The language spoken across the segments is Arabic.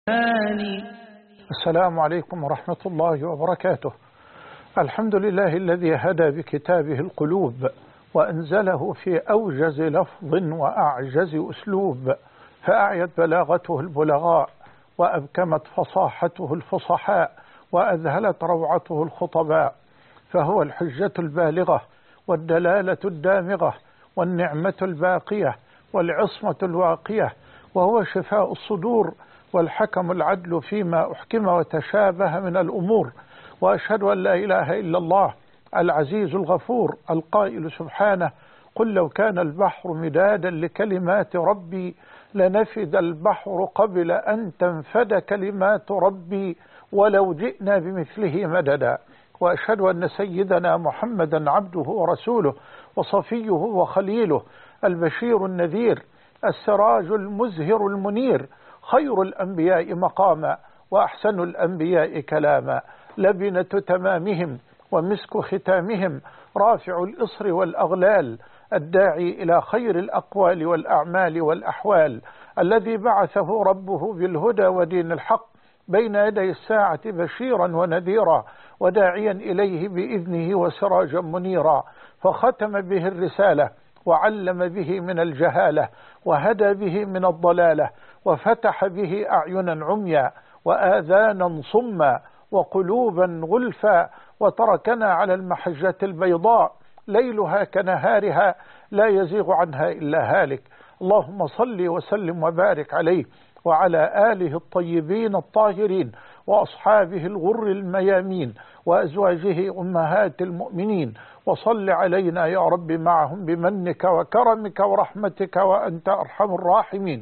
السلام عليكم ورحمة الله وبركاته. الحمد لله الذي هدى بكتابه القلوب وأنزله في أوجز لفظ وأعجز أسلوب، فأعيت بلاغته البلغاء وأبكمت فصاحته الفصحاء وأذهلت روعته الخطباء، فهو الحجة البالغة والدلالة الدامغة والنعمة الباقية والعصمة الواقية، وهو شفاء الصدور والحكم العدل فيما أحكم وتشابه من الأمور. وأشهد أن لا إله إلا الله العزيز الغفور القائل سبحانه: قل لو كان البحر مدادا لكلمات ربي لنفد البحر قبل أن تنفد كلمات ربي ولو جئنا بمثله مددا. وأشهد أن سيدنا محمدا عبده ورسوله وصفيه وخليله، البشير النذير، السراج المزهر المنير، خير الأنبياء مقاما وأحسن الأنبياء كلاما، لبنة تمامهم ومسك ختامهم، رافع الإصر والأغلال، الداعي إلى خير الأقوال والأعمال والأحوال، الذي بعثه ربه بالهدى ودين الحق بين يدي الساعة بشيرا ونذيرا وداعيا إليه بإذنه وسراجا منيرا، فختم به الرسالة وعلم به من الجهالة وهدى به من الضلالة وفتح به أعينا عميا وآذانا صما وقلوبا غلفا، وتركنا على المحجة البيضاء ليلها كنهارها لا يزيغ عنها إلا هالك. اللهم صل وسلم وبارك عليه وعلى آله الطيبين الطاهرين وأصحابه الغر الميامين وأزواجه أمهات المؤمنين، وصل علينا يا رب معهم بمنك وكرمك ورحمتك وأنت أرحم الراحمين.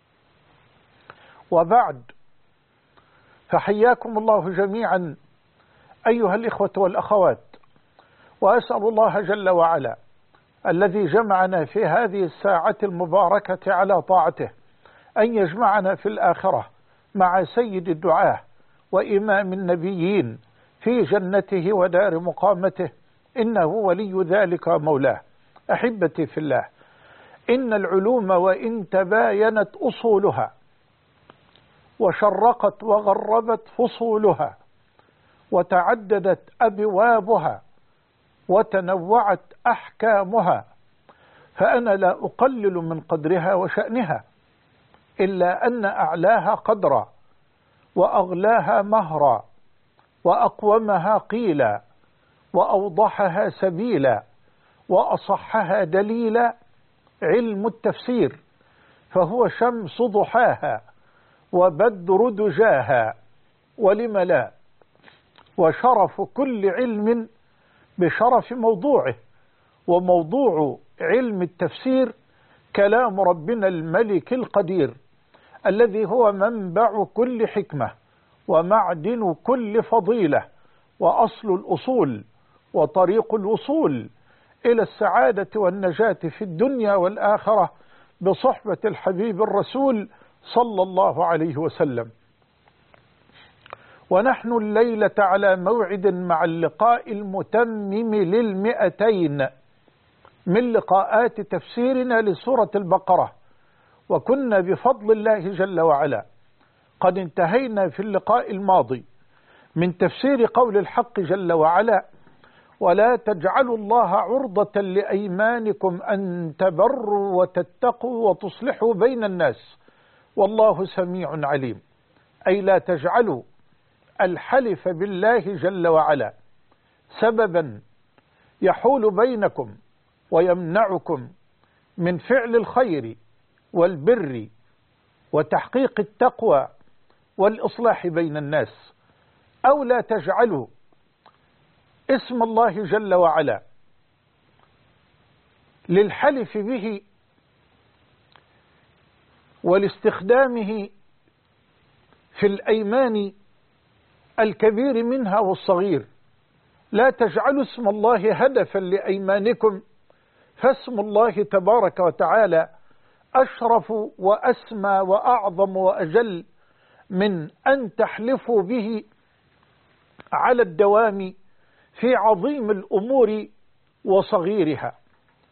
وبعد، فحياكم الله جميعا أيها الإخوة والأخوات، وأسأل الله جل وعلا الذي جمعنا في هذه الساعة المباركة على طاعته أن يجمعنا في الآخرة مع سيد الدعاة وإمام النبيين في جنته ودار مقامته، إنه ولي ذلك مولاه. أحبتي في الله، إن العلوم وإن تباينت أصولها وشرقت وغربت فصولها وتعددت أبوابها وتنوعت أحكامها، فأنا لا أقلل من قدرها وشأنها، إلا أن أعلاها قدرا وأغلاها مهرا وأقومها قيلا وأوضحها سبيلا وأصحها دليلا علم التفسير، فهو شمس ضحاها وبدر دجاها، ولم لا، وشرف كل علم بشرف موضوعه، وموضوع علم التفسير كلام ربنا الملك القدير الذي هو منبع كل حكمة ومعدن كل فضيلة وأصل الأصول وطريق الوصول إلى السعادة والنجاة في الدنيا والآخرة بصحبة الحبيب الرسول صلى الله عليه وسلم. ونحن الليلة على موعد مع اللقاء المتمم لل200 من لقاءات تفسيرنا لسورة البقرة، وكنا بفضل الله جل وعلا قد انتهينا في اللقاء الماضي من تفسير قول الحق جل وعلا: ولا تجعلوا الله عرضة لأيمانكم أن تبروا وتتقوا وتصلحوا بين الناس والله سميع عليم. أي لا تجعلوا الحلف بالله جل وعلا سببا يحول بينكم ويمنعكم من فعل الخير والبر وتحقيق التقوى والإصلاح بين الناس، أو لا تجعلوا اسم الله جل وعلا للحلف به ولاستخدامه في الأيمان الكبير منها والصغير. لا تجعلوا اسم الله هدفا لأيمانكم، فاسم الله تبارك وتعالى أشرف وأسمى وأعظم وأجل من أن تحلفوا به على الدوام في عظيم الأمور وصغيرها.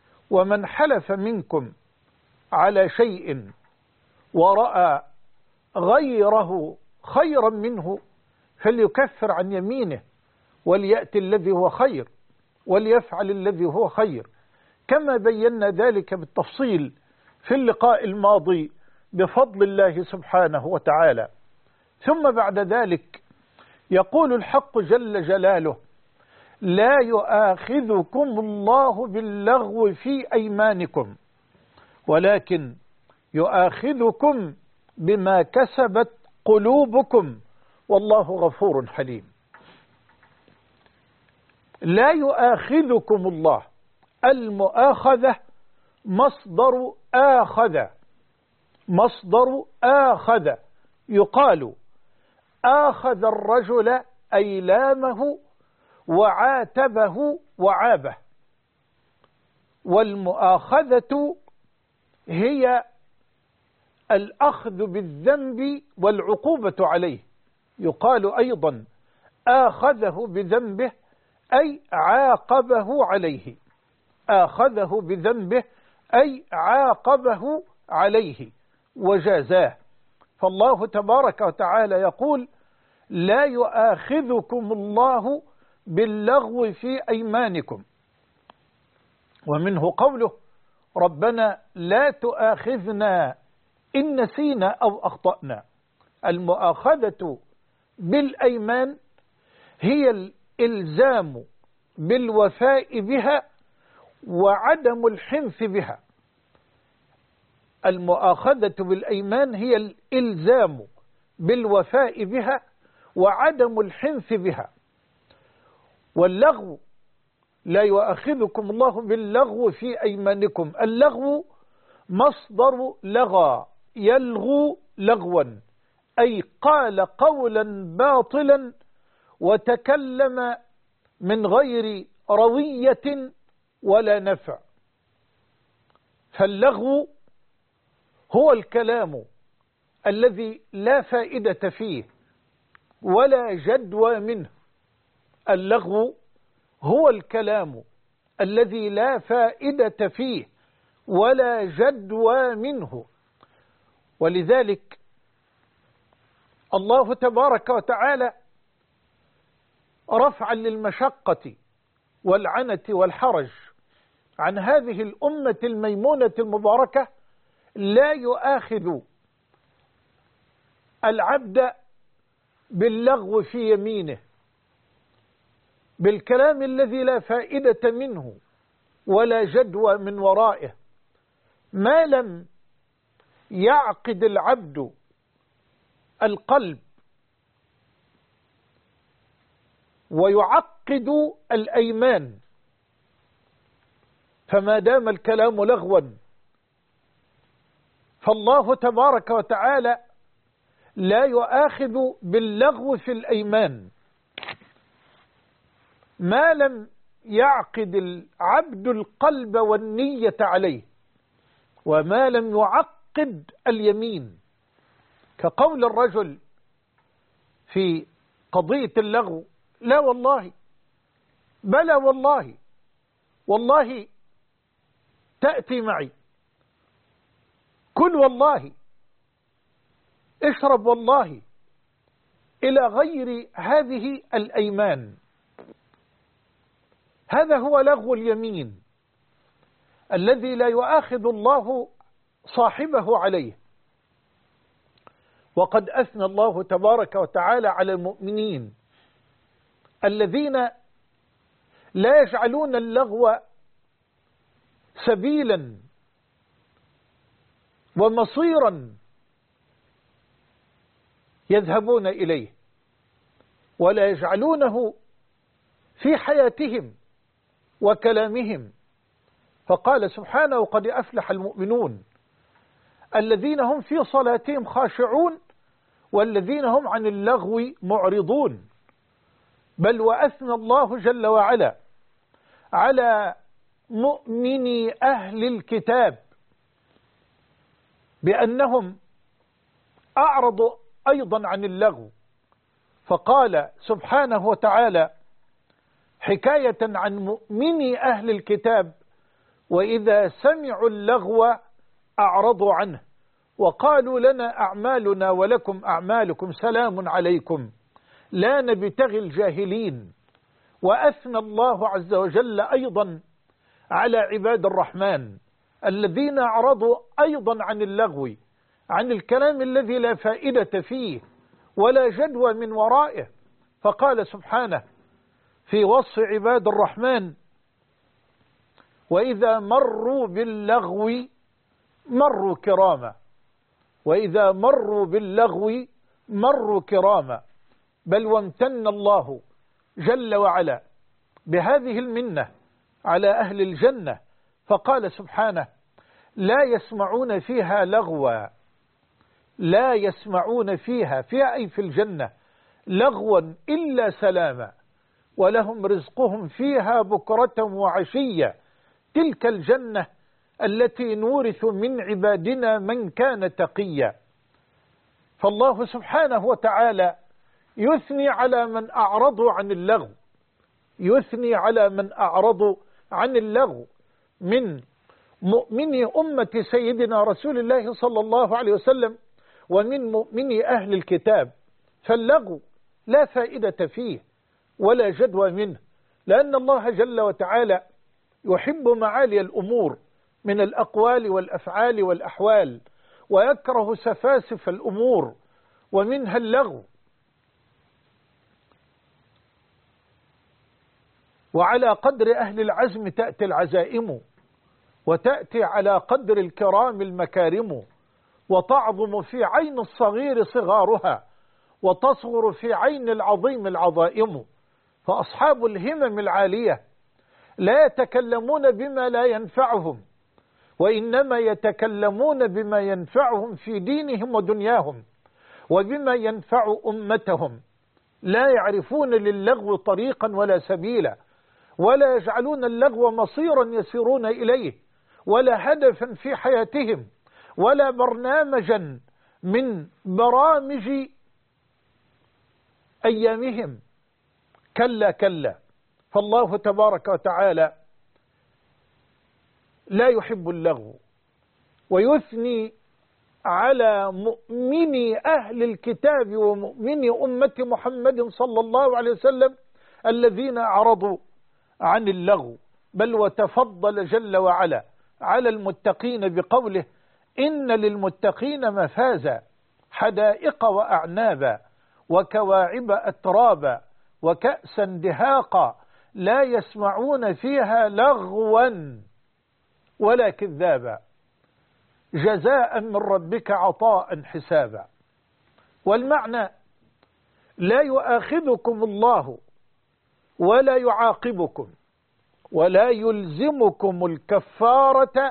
ومن حلف منكم على شيء ورأى غيره خيرا منه فليكفر عن يمينه وليأتي الذي هو خير وليفعل الذي هو خير، كما بينا ذلك بالتفصيل في اللقاء الماضي بفضل الله سبحانه وتعالى. ثم بعد ذلك يقول الحق جل جلاله: لا يؤاخذكم الله باللغو في أيمانكم ولكن يؤاخذكم بما كسبت قلوبكم والله غفور حليم. لا يؤاخذكم الله، المؤاخذة مصدر آخذ، مصدر آخذ، يقال آخذ الرجل أي لامه وعاتبه وعابه، والمؤاخذة هي الأخذ بالذنب والعقوبة عليه. يقال أيضا آخذه بذنبه أي عاقبه عليه، آخذه بذنبه أي عاقبه عليه وجازاه. فالله تبارك وتعالى يقول: لا يؤاخذكم الله باللغو في أيمانكم. ومنه قوله: ربنا لا تؤاخذنا إن نسينا أو أخطأنا. المؤاخذة بالأيمان هي الإلزام بالوفاء بها وعدم الحنث بها. المؤاخذة بالأيمان هي الإلزام بالوفاء بها وعدم الحنث بها. واللغو لا يؤاخذكم الله باللغو في أيمانكم. اللغو مصدر لغى، يلغو لغوا، أي قال قولا باطلا وتكلم من غير روية ولا نفع. فاللغو هو الكلام الذي لا فائدة فيه ولا جدوى منه. اللغو هو الكلام الذي لا فائدة فيه ولا جدوى منه. ولذلك الله تبارك وتعالى رفعا للمشقة والعنة والحرج عن هذه الأمة الميمونة المباركة لا يؤاخذ العبد باللغو في يمينه، بالكلام الذي لا فائدة منه ولا جدوى من ورائه، ما لم يعقد العبد القلب ويعقد الأيمان. فما دام الكلام لغوا فالله تبارك وتعالى لا يؤاخذ باللغو في الأيمان ما لم يعقد العبد القلب والنية عليه وما لم يعقد اليمين، كقول الرجل في قضية اللغو: لا والله، بلى والله، والله تأتي معي، كل والله، اشرب والله، إلى غير هذه الأيمان. هذا هو لغو اليمين الذي لا يؤاخذ الله صاحبه عليه. وقد أثنى الله تبارك وتعالى على المؤمنين الذين لا يجعلون اللغو سبيلا ومصيرا يذهبون إليه، ولا يجعلونه في حياتهم وكلامهم. فقال سبحانه: قد أفلح المؤمنون الذين هم في صلاتهم خاشعون والذين هم عن اللغو معرضون. بل وأثنى الله جل وعلا على مؤمني أهل الكتاب بأنهم أعرضوا أيضا عن اللغو، فقال سبحانه وتعالى حكاية عن مؤمني أهل الكتاب: وإذا سمعوا اللغو أعرضوا عنه وقالوا لنا أعمالنا ولكم أعمالكم سلام عليكم لا نبتغي الجاهلين. وأثنى الله عز وجل أيضا على عباد الرحمن الذين أعرضوا أيضا عن اللغو، عن الكلام الذي لا فائدة فيه ولا جدوى من ورائه، فقال سبحانه في وصف عباد الرحمن: وإذا مروا باللغو مروا كراما. وإذا مروا باللغو مروا كراما. بل وامتن الله جل وعلا بهذه المنة على أهل الجنة، فقال سبحانه: لا يسمعون فيها لغوا. لا يسمعون فيها أي في الجنة لغوا إلا سلاما، ولهم رزقهم فيها بكرة وعشية. تلك الجنة التي نورث من عبادنا من كان تقيا. فالله سبحانه وتعالى يثني على من أعرضوا عن اللغو، يثني على من أعرضوا عن اللغو من مؤمني أمة سيدنا رسول الله صلى الله عليه وسلم ومن مؤمني أهل الكتاب. فاللغو لا فائدة فيه ولا جدوى منه، لأن الله جل وتعالى يحب معالي الأمور من الأقوال والأفعال والأحوال، ويكره سفاسف الأمور ومنها اللغو. وعلى قدر أهل العزم تأتي العزائم، وتأتي على قدر الكرام المكارم، وتعظم في عين الصغير صغارها، وتصغر في عين العظيم العظائم. فأصحاب الهمم العالية لا يتكلمون بما لا ينفعهم، وإنما يتكلمون بما ينفعهم في دينهم ودنياهم، وبما ينفع أمتهم. لا يعرفون للغو طريقا ولا سبيلا، ولا يجعلون اللغو مصيرا يسيرون إليه، ولا هدفا في حياتهم، ولا برنامجا من برامج أيامهم. كلا كلا. فالله تبارك وتعالى لا يحب اللغو، ويثني على مؤمني أهل الكتاب ومؤمني أمة محمد صلى الله عليه وسلم الذين أعرضوا عن اللغو. بل وتفضل جل وعلا على المتقين بقوله: إن للمتقين مفازا حدائق وأعنابا وكواعب أترابا وكأسا دهاقا لا يسمعون فيها لغوا ولا كذابا جزاء من ربك عطاء حسابا. والمعنى: لا يؤاخذكم الله ولا يعاقبكم ولا يلزمكم الكفارة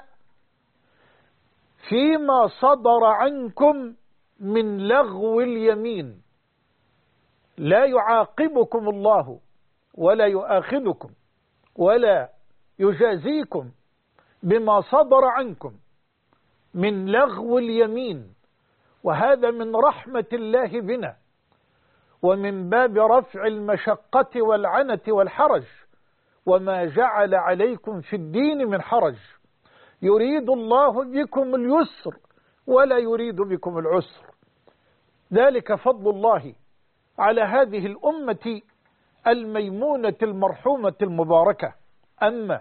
فيما صدر عنكم من لغو اليمين. لا يعاقبكم الله ولا يؤاخذكم ولا يجازيكم بما صدر عنكم من لغو اليمين، وهذا من رحمة الله بنا، ومن باب رفع المشقة والعنة والحرج. وما جعل عليكم في الدين من حرج، يريد الله بكم اليسر ولا يريد بكم العسر. ذلك فضل الله على هذه الأمة الميمونة المرحومة المباركة. أما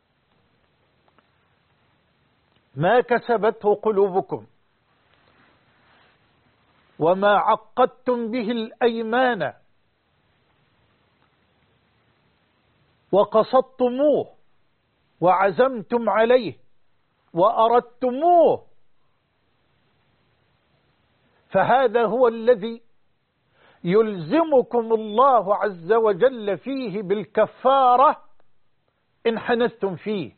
ما كسبته قلوبكم وما عقدتم به الأيمان وقصدتموه وعزمتم عليه وأردتموه، فهذا هو الذي يلزمكم الله عز وجل فيه بالكفارة إن حنثتم فيه.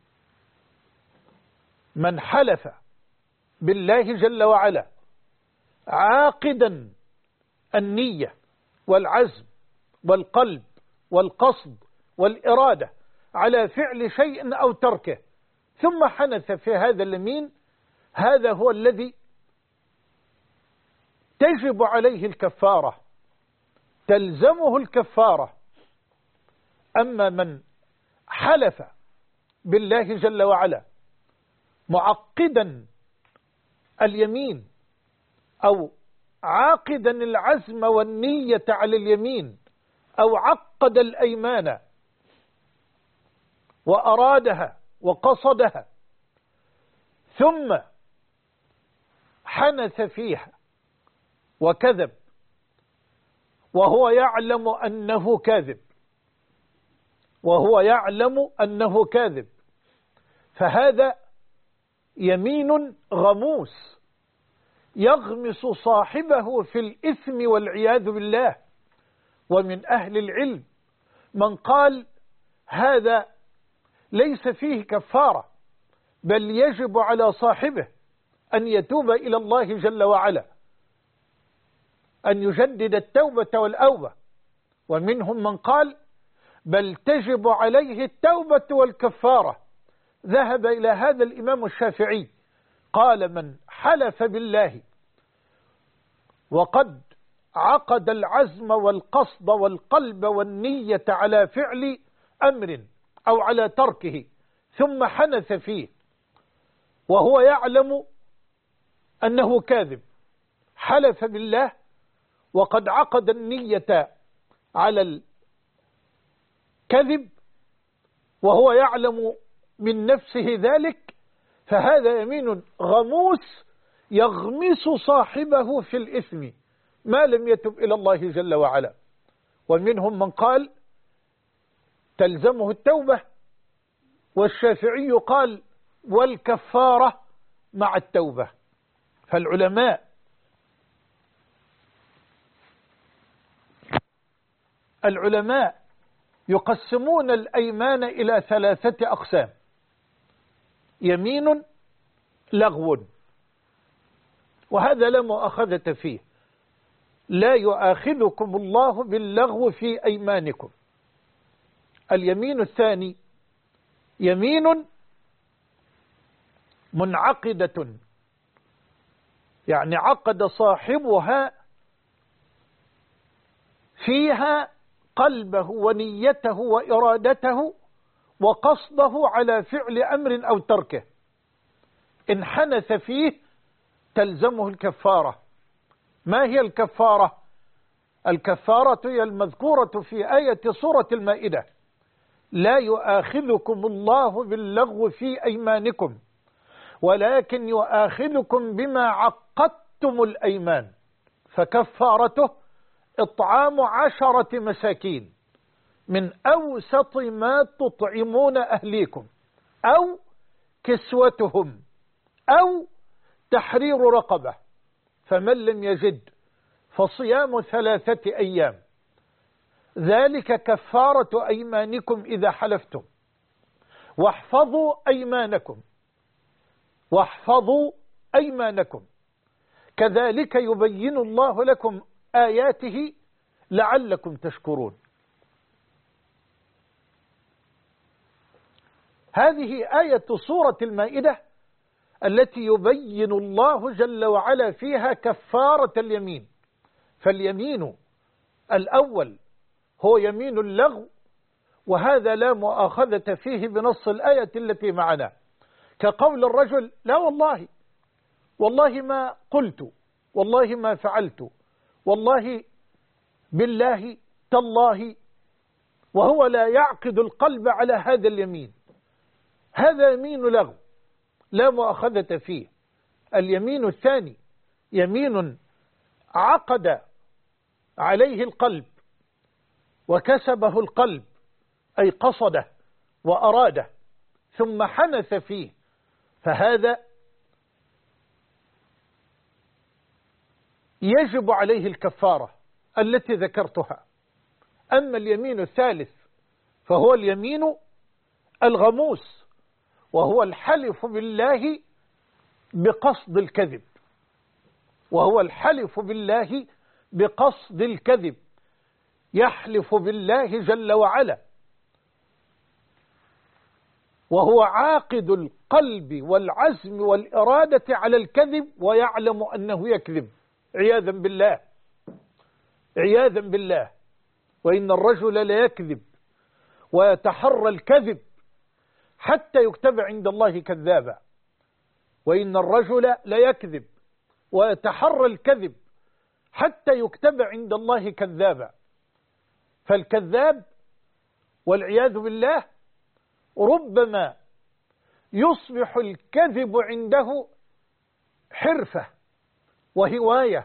من حلف بالله جل وعلا عاقدا النية والعزم والقلب والقصد والإرادة على فعل شيء أو تركه، ثم حنث في هذا اليمين، هذا هو الذي تجب عليه الكفارة، تلزمه الكفارة. أما من حلف بالله جل وعلا معقدا اليمين أو عاقدا العزم والنية على اليمين، أو عقد الأيمان وأرادها وقصدها ثم حنث فيها وكذب وهو يعلم أنه كاذب، وهو يعلم أنه كاذب، فهذا يمين غموس يغمس صاحبه في الإثم والعياذ بالله. ومن أهل العلم من قال هذا ليس فيه كفارة، بل يجب على صاحبه أن يتوب إلى الله جل وعلا، أن يجدد التوبة والأوبة. ومنهم من قال بل تجب عليه التوبة والكفارة. ذهب إلى هذا الإمام الشافعي، قال من حلف بالله وقد عقد العزم والقصد والقلب والنية على فعل أمر أو على تركه ثم حنث فيه وهو يعلم أنه كاذب، حلف بالله وقد عقد النية على الكذب وهو يعلم من نفسه ذلك، فهذا يمين غموس يغمس صاحبه في الإثم ما لم يتب إلى الله جل وعلا. ومنهم من قال تلزمه التوبة، والشافعي قال والكفارة مع التوبة. فالعلماء يقسمون الأيمان إلى 3 أقسام: يمين لغو، وهذا لا مؤاخذة فيه، لا يؤاخذكم الله باللغو في أيمانكم. اليمين الثاني يمين منعقدة، يعني عقد صاحبها فيها قلبه ونيته وإرادته وقصده على فعل أمر أو تركه، إن حنث فيه تلزمه الكفارة. ما هي الكفارة؟ الكفارة هي المذكورة في آية سورة المائدة: لا يؤاخذكم الله باللغو في أيمانكم ولكن يؤاخذكم بما عقدتم الأيمان، فكفارته إطعام 10 مساكين من أوسط ما تطعمون أهليكم أو كسوتهم أو تحرير رقبة، فمن لم يجد فصيام 3 أيام، ذلك كفارة أيمانكم إذا حلفتم، واحفظوا أيمانكم كذلك يبين الله لكم آياته لعلكم تشكرون. هذه آية سورة المائدة التي يبين الله جل وعلا فيها كفارة اليمين. فاليمين الأول هو يمين اللغو، وهذا لا مؤاخذة فيه بنص الآية التي معنا، كقول الرجل: لا والله ما قلت، والله ما فعلت، والله بالله تالله، وهو لا يعقد القلب على هذا اليمين. هذا يمين لغو لا مؤاخذة فيه. اليمين الثاني يمين عقد عليه القلب وكسبه القلب، أي قصده وأراده ثم حنث فيه، فهذا يجب عليه الكفارة التي ذكرتها. أما اليمين الثالث فهو اليمين الغموس، وهو الحلف بالله بقصد الكذب، يحلف بالله جل وعلا وهو عاقد القلب والعزم والإرادة على الكذب ويعلم أنه يكذب، عياذا بالله. وإن الرجل ليكذب ويتحرى الكذب حتى يكتب عند الله كذابا، وإن الرجل ليكذب ويتحرى الكذب حتى يكتب عند الله كذابا. فالكذاب والعياذ بالله ربما يصبح الكذب عنده حرفة وهواية،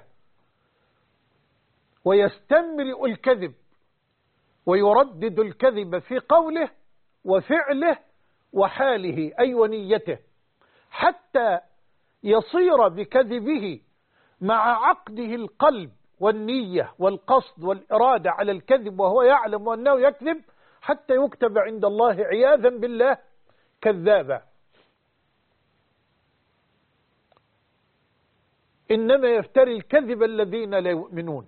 ويستمرئ الكذب ويردد الكذب في قوله وفعله وحاله أي ونيته، حتى يصير بكذبه مع عقده القلب والنية والقصد والإرادة على الكذب وهو يعلم أنه يكذب، حتى يكتب عند الله عياذا بالله كذابا. إنما يفتري الكذب الذين لا يؤمنون،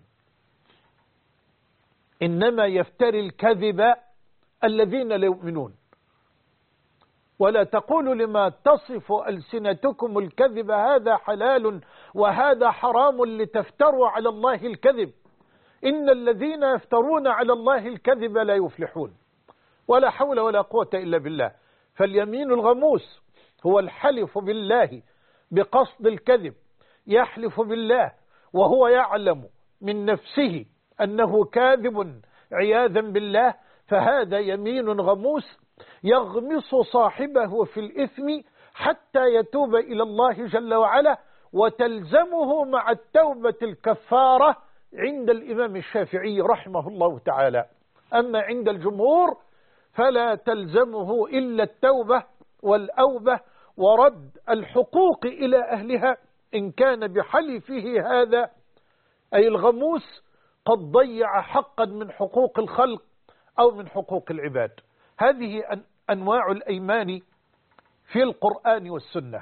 إنما يفتري الكذب الذين لا يؤمنون. ولا تقولوا لما تصف ألسنتكم الكذب هذا حلال وهذا حرام لتفتروا على الله الكذب، إن الذين يفترون على الله الكذب لا يفلحون. ولا حول ولا قوة إلا بالله. فاليمين الغموس هو الحلف بالله بقصد الكذب، يحلف بالله وهو يعلم من نفسه أنه كاذب عياذا بالله، فهذا يمين غموس يغمس صاحبه في الإثم حتى يتوب إلى الله جل وعلا، وتلزمه مع التوبة الكفارة عند الإمام الشافعي رحمه الله تعالى. أما عند الجمهور فلا تلزمه إلا التوبة والأوبة ورد الحقوق إلى أهلها إن كان بحلفه هذا أي الغموس قد ضيع حقا من حقوق الخلق أو من حقوق العباد. هذه أنواع الأيمان في القرآن والسنة.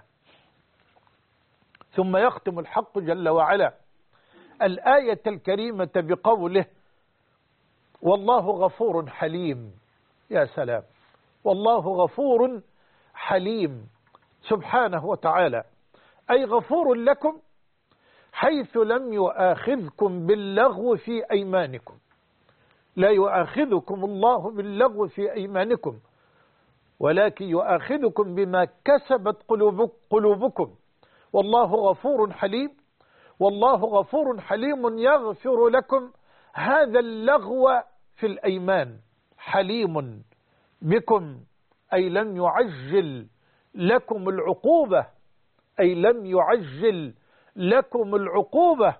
ثم يختم الحق جل وعلا الآية الكريمة بقوله والله غفور حليم. يا سلام، والله غفور حليم سبحانه وتعالى، أي غفور لكم حيث لم يؤاخذكم باللغو في أيمانكم. لا يؤاخذكم الله باللغو في أيمانكم، ولكن يؤاخذكم بما كسبت قلوبكم. والله غفور حليم، والله غفور حليم يغفر لكم هذا اللغو في الأيمان. حليم بكم أي لم يعجل لكم العقوبة، أي لم يعجل لكم العقوبة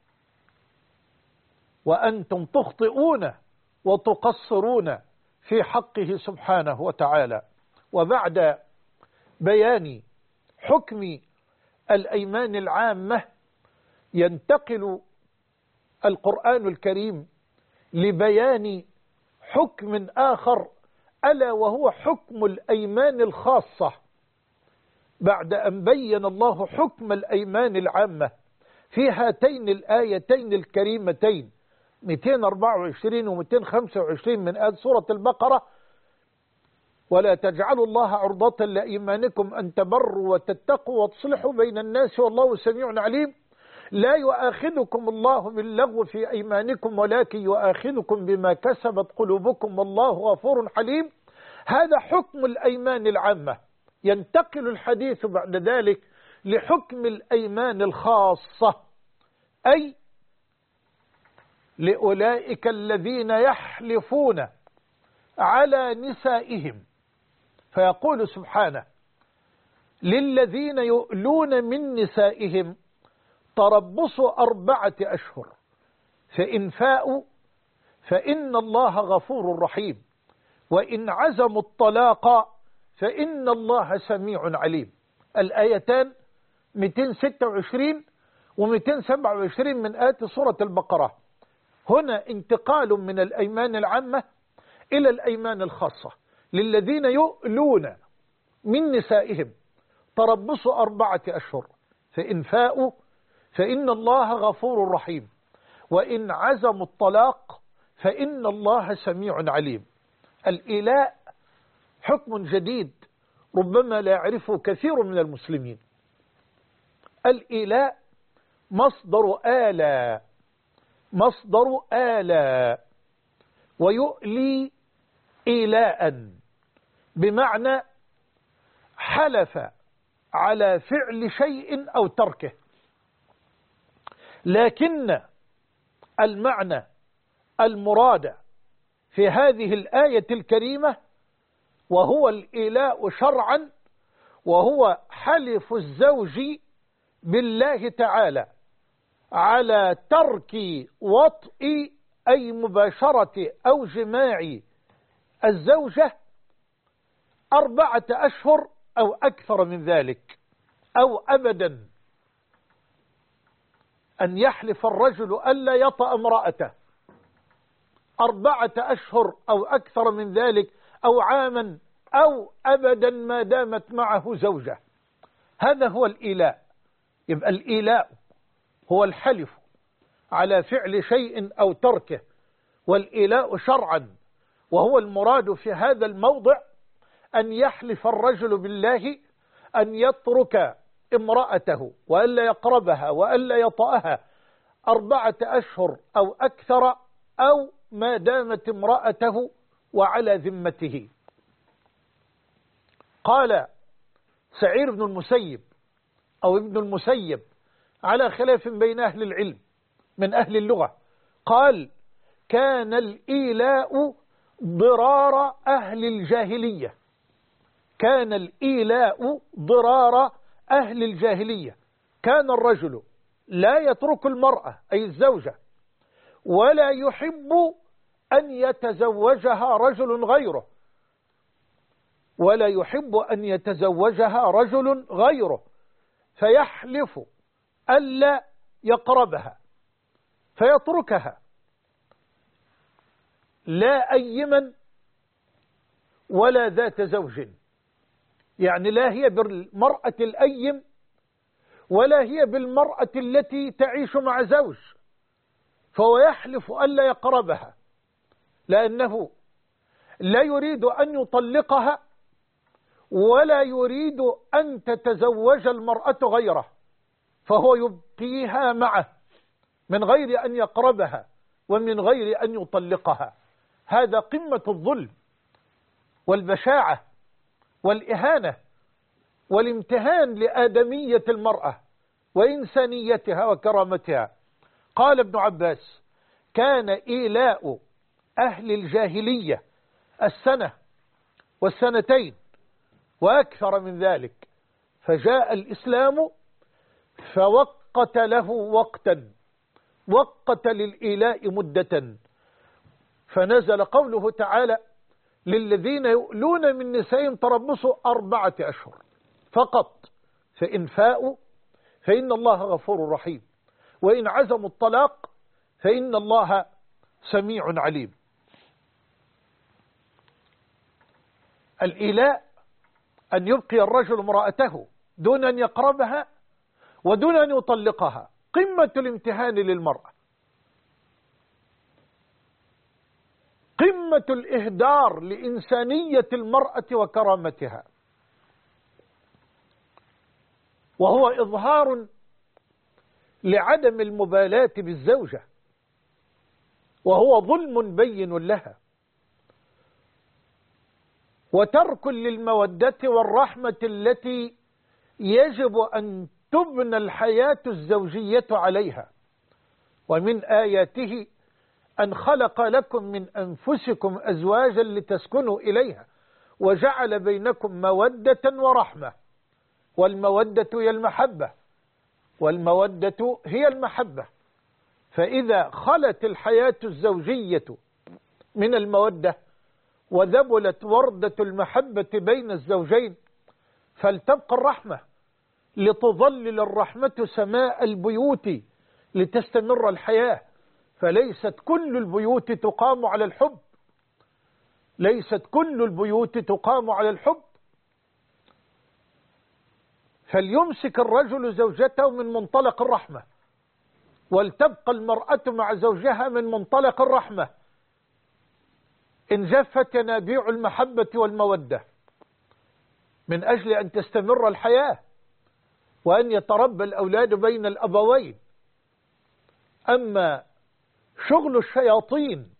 وأنتم تخطئون وتقصرون في حقه سبحانه وتعالى. وبعد بيان حكم الأيمان العامة ينتقل القرآن الكريم لبيان حكم آخر، ألا وهو حكم الأيمان الخاصة. بعد أن بين الله حكم الأيمان العامة في هاتين الآيتين الكريمتين 224 و 225 من آية سورة البقرة، ولا تجعلوا الله عرضة لأيمانكم أن تبروا وتتقوا وتصلحوا بين الناس والله سميع عليم. لا يؤاخذكم الله باللغو في أيمانكم ولكن يؤاخذكم بما كسبت قلوبكم والله غفور حليم. هذا حكم الأيمان العامة. ينتقل الحديث بعد ذلك لحكم الأيمان الخاصة، أي لأولئك الذين يحلفون على نسائهم، فيقول سبحانه للذين يؤلون من نسائهم تربص 4 أشهر فإن فاءوا فإن الله غفور رحيم وإن عزموا الطلاق فإن الله سميع عليم. الآيتان 226 و 227 من آيات سورة البقرة. هنا انتقال من الأيمان العامة إلى الأيمان الخاصة. للذين يؤلون من نسائهم تربص 4 أشهر فإن فاءوا فإن الله غفور رحيم وإن عزموا الطلاق فإن الله سميع عليم. الإيلاء حكم جديد ربما لا يعرفه كثير من المسلمين. الإيلاء مصدر آلى ويؤلي إيلاء، بمعنى حلف على فعل شيء أو تركه. لكن المعنى المراد في هذه الآية الكريمة وهو الإيلاء شرعا، وهو حلف الزوج بالله تعالى على ترك وطئ أي مباشرة أو جماع الزوجة 4 أشهر أو أكثر من ذلك، أو أبدا، أن يحلف الرجل ألا يطأ امرأته 4 أشهر أو أكثر من ذلك، أو عاما، أو أبدا ما دامت معه زوجة. هذا هو الإيلاء. يبقى الإيلاء هو الحلف على فعل شيء أو تركه، والإيلاء شرعا وهو المراد في هذا الموضع أن يحلف الرجل بالله أن يترك امرأته وألا يقربها وألا يطأها 4 أشهر أو أكثر، أو ما دامت امرأته وعلى ذمته. قال سعيد بن المسيب أو ابن المسيب على خلاف بين أهل العلم من أهل اللغة، قال: كان الإيلاء ضرار أهل الجاهلية. كان الإيلاء ضرار أهل الجاهلية. كان الرجل لا يترك المرأة أي الزوجة، ولا يحب أن يتزوجها رجل غيره، ولا يحب أن يتزوجها رجل غيره، فيحلف ألا يقربها فيتركها، لا أيما ولا ذات زوج. يعني لا هي بالمرأة الأيم ولا هي بالمرأة التي تعيش مع زوج، فهو يحلف ألا يقربها لأنه لا يريد أن يطلقها ولا يريد أن تتزوج المرأة غيره، فهو يبقيها معه من غير أن يقربها ومن غير أن يطلقها. هذا قمة الظلم والبشاعة والإهانة والامتهان لآدمية المرأة وإنسانيتها وكرامتها. قال ابن عباس: كان إيلاء أهل الجاهلية 1 والسنتين وأكثر من ذلك، فجاء الإسلام فوقت له وقتا، وقت للإيلاء مدة، فنزل قوله تعالى: للذين يؤلون من نسائهم تربصوا 4 أشهر فقط، فإن فاءوا فإن الله غفور رحيم، وإن عزموا الطلاق فإن الله سميع عليم. الإيلاء أن يبقي الرجل امرأته دون أن يقربها ودون أن يطلقها، قمة الامتهان للمرأة، قمة الإهدار لإنسانية المرأة وكرامتها، وهو إظهار لعدم المبالاة بالزوجة، وهو ظلم بين لها، وترك للمودة والرحمة التي يجب أن تبنى الحياة الزوجية عليها. ومن آياته أن خلق لكم من أنفسكم أزواجا لتسكنوا إليها وجعل بينكم مودة ورحمة، والمودة هي المحبة، والمودة هي المحبة. فإذا خلت الحياة الزوجية من المودة وذبلت وردة المحبة بين الزوجين، فلتبقى الرحمة، لتظلل الرحمة سماء البيوت لتستمر الحياة. فليست كل البيوت تقام على الحب، ليست كل البيوت تقام على الحب. فليمسك الرجل زوجته من منطلق الرحمة، ولتبقى المرأة مع زوجها من منطلق الرحمة، إن جفت ينابيع المحبة والمودة، من أجل أن تستمر الحياة وأن يتربى الأولاد بين الأبوين. أما شغل الشياطين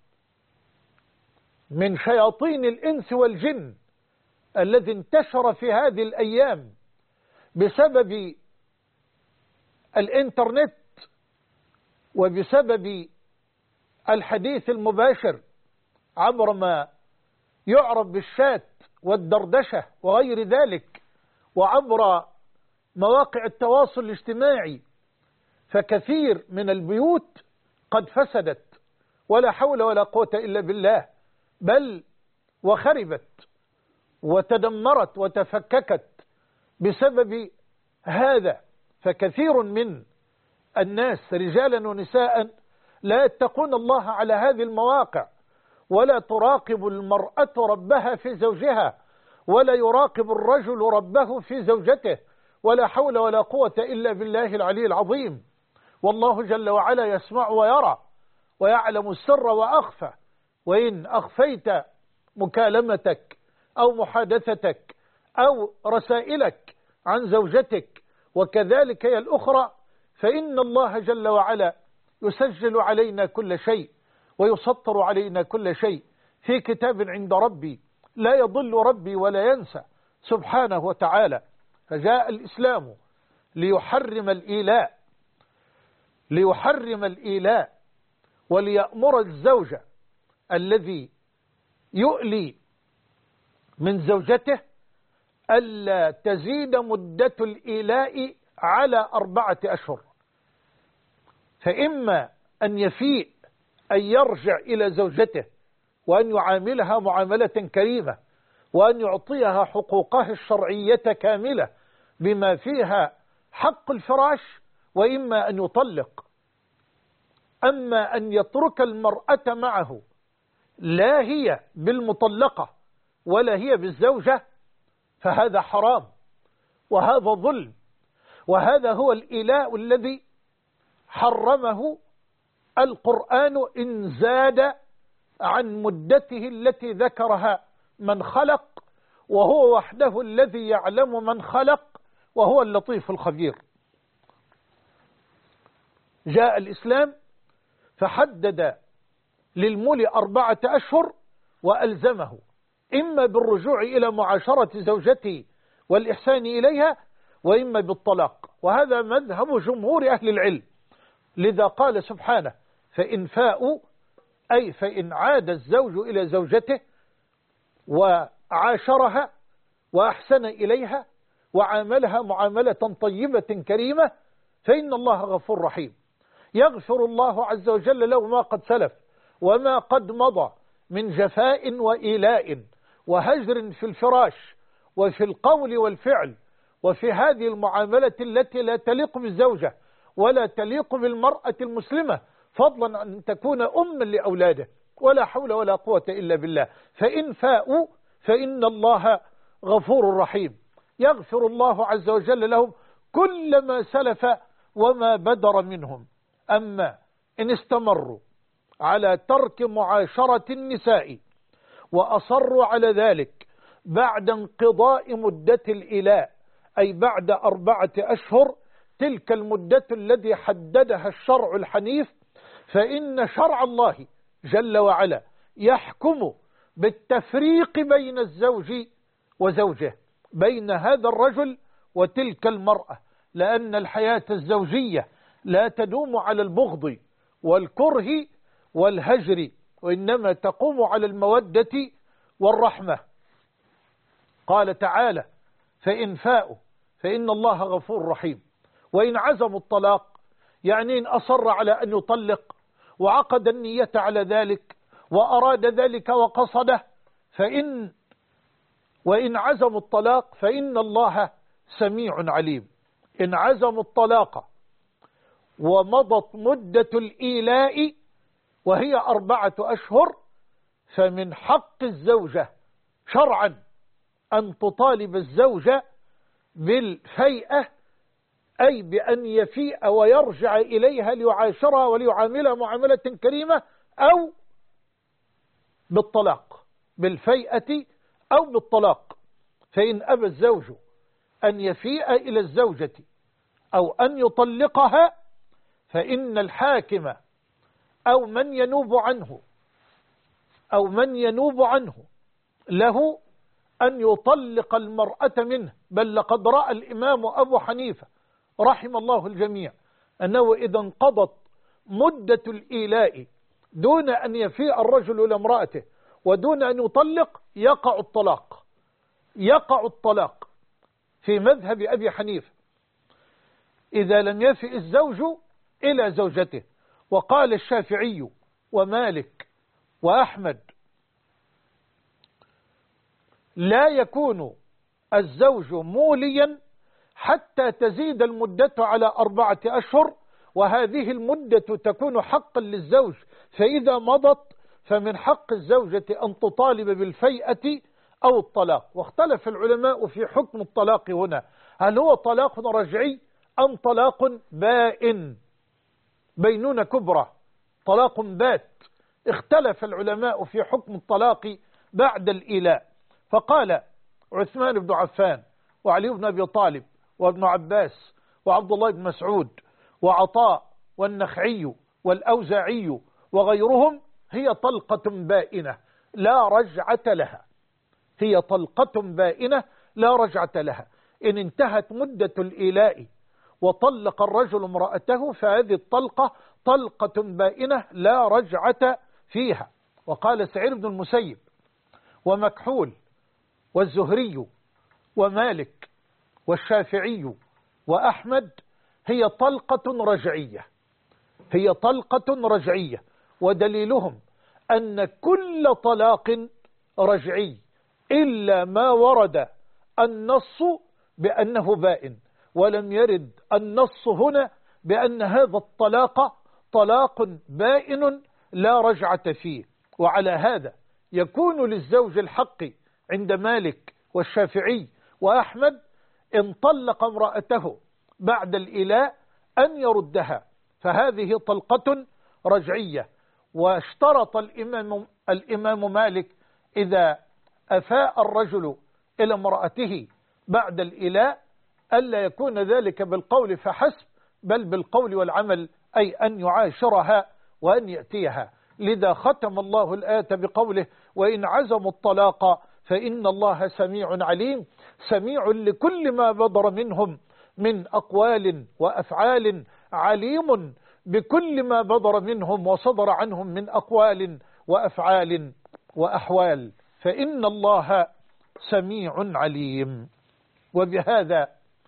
من شياطين الإنس والجن الذي انتشر في هذه الأيام بسبب الإنترنت وبسبب الحديث المباشر عبر ما يعرف بالشات والدردشة وغير ذلك، وعبر مواقع التواصل الاجتماعي، فكثير من البيوت قد فسدت ولا حول ولا قوة إلا بالله، بل وخربت وتدمرت وتفككت بسبب هذا. فكثير من الناس رجالا ونساء لا يتقون الله على هذه المواقع، ولا تراقب المرأة ربها في زوجها، ولا يراقب الرجل ربه في زوجته، ولا حول ولا قوة إلا بالله العلي العظيم. والله جل وعلا يسمع ويرى ويعلم السر وأخفى، وإن أخفيت مكالمتك أو محادثتك أو رسائلك عن زوجتك وكذلك هي الأخرى، فإن الله جل وعلا يسجل علينا كل شيء ويسطر علينا كل شيء في كتاب عند ربي لا يضل ربي ولا ينسى سبحانه وتعالى. فجاء الإسلام ليحرم الإيلاء وليأمر الزوج الذي يؤلي من زوجته ألا تزيد مدة الإيلاء على 4 أشهر، فإما أن يفيء أن يرجع إلى زوجته وأن يعاملها معاملة كريمة وأن يعطيها حقوقها الشرعية كاملة بما فيها حق الفراش، وإما أن يطلق. أما أن يترك المرأة معه لا هي بالمطلقة ولا هي بالزوجة فهذا حرام وهذا ظلم، وهذا هو الإيلاء الذي حرمه القرآن إن زاد عن مدته التي ذكرها من خلق، وهو وحده الذي يعلم من خلق وهو اللطيف الخبير. جاء الإسلام فحدد للمولي 4 أشهر وألزمه إما بالرجوع إلى معاشرة زوجته والإحسان إليها، وإما بالطلاق، وهذا مذهب جمهور أهل العلم. لذا قال سبحانه فإن فاءوا، أي فإن عاد الزوج إلى زوجته وعاشرها وأحسن إليها وعاملها معاملة طيبة كريمة فإن الله غفور رحيم، يغفر الله عز وجل له ما قد سلف وما قد مضى من جفاء وإيلاء وهجر في الفراش وفي القول والفعل وفي هذه المعاملة التي لا تليق بالزوجة ولا تليق بالمرأة المسلمة، فضلا عن أن تكون أما لأولاده، ولا حول ولا قوة إلا بالله. فإن فاءوا فإن الله غفور رحيم، يغفر الله عز وجل لهم كل ما سلف وما بدر منهم. أما إن استمروا على ترك معاشرة النساء وأصروا على ذلك بعد انقضاء مدة الإيلاء، أي بعد 4 أشهر، تلك المدة التي حددها الشرع الحنيف، فإن شرع الله جل وعلا يحكم بالتفريق بين الزوج وزوجه، بين هذا الرجل وتلك المرأة، لأن الحياة الزوجية لا تدوم على البغض والكره والهجر، وإنما تقوم على المودة والرحمة. قال تعالى فإن فاءوا فإن الله غفور رحيم. وإن عزموا الطلاق، يعني إن أصر على أن يطلق وعقد النية على ذلك وأراد ذلك وقصده، وإن عزموا الطلاق فإن الله سميع عليم. إن عزموا الطلاق ومضت مدة الإيلاء وهي 4 أشهر، فمن حق الزوجة شرعا أن تطالب الزوجة بالفيئة، أي بأن يفيء ويرجع إليها ليعاشرها وليعاملها معاملة كريمة، أو بالطلاق، بالفيئة أو بالطلاق. فإن أبى الزوج أن يفيء إلى الزوجة أو أن يطلقها، فإن الحاكم أو من ينوب عنه له أن يطلق المرأة منه. بل لقد رأى الإمام أبو حنيفة رحم الله الجميع أنه إذا انقضت مدة الإيلاء دون أن يفيء الرجل لامرأته ودون أن يطلق يقع الطلاق، يقع الطلاق في مذهب أبي حنيفة إذا لم يفئ الزوج إلى زوجته. وقال الشافعي ومالك وأحمد لا يكون الزوج موليا حتى تزيد المدة على 4 أشهر، وهذه المدة تكون حقا للزوج، فإذا مضت فمن حق الزوجة أن تطالب بالفيئة أو الطلاق. واختلف العلماء في حكم الطلاق هنا، هل هو طلاق رجعي أم طلاق بائن، بينونة كبرى، طلاق بات. اختلف العلماء في حكم الطلاق بعد الإيلاء، فقال عثمان بن عفان وعلي بن أبي طالب وابن عباس وعبد الله بن مسعود وعطاء والنخعي والأوزاعي وغيرهم هي طلقة بائنة لا رجعة لها، هي طلقة بائنة لا رجعة لها. إن انتهت مدة الإيلاء وطلق الرجل امرأته فهذه الطلقة طلقة بائنة لا رجعة فيها. وقال سعيد بن المسيب ومكحول والزهري ومالك والشافعي وأحمد هي طلقة رجعية، هي طلقة رجعية. ودليلهم أن كل طلاق رجعي إلا ما ورد النص بأنه بائن، ولم يرد النص هنا بأن هذا الطلاق طلاق بائن لا رجعة فيه. وعلى هذا يكون للزوج الحق عند مالك والشافعي وأحمد إن طلق امرأته بعد الإيلاء أن يردها، فهذه طلقة رجعية. واشترط الإمام مالك إذا أفاء الرجل إلى امرأته بعد الإيلاء ألا يكون ذلك بالقول فحسب، بل بالقول والعمل، أي أن يعاشرها وأن يأتيها. لذا ختم الله الآية بقوله وإن عزموا الطلاق فإن الله سميع عليم، سميع لكل ما بدر منهم من أقوال وأفعال، عليم بكل ما بدر منهم وصدر عنهم من أقوال وأفعال وأحوال، فإن الله سميع عليم. وبهذا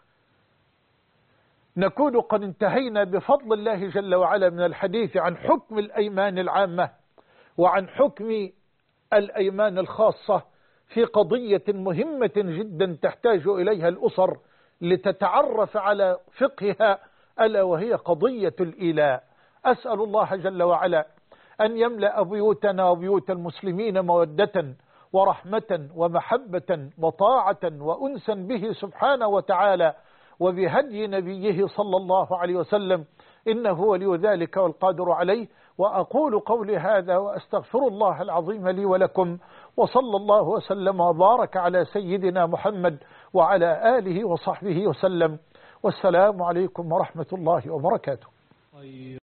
نكون قد انتهينا بفضل الله جل وعلا من الحديث عن حكم الأيمان العامة وعن حكم الأيمان الخاصة في قضية مهمة جدا تحتاج إليها الأسر لتتعرف على فقهها، ألا وهي قضية الإيلاء. أسأل الله جل وعلا أن يملأ بيوتنا وبيوت المسلمين مودة ورحمة ومحبة وطاعة وأنسا به سبحانه وتعالى وبهدي نبيه صلى الله عليه وسلم، إنه ولي ذلك والقادر عليه. وأقول قولي هذا وأستغفر الله العظيم لي ولكم، وصلى الله وسلم وبارك على سيدنا محمد وعلى آله وصحبه وسلم، والسلام عليكم ورحمة الله وبركاته.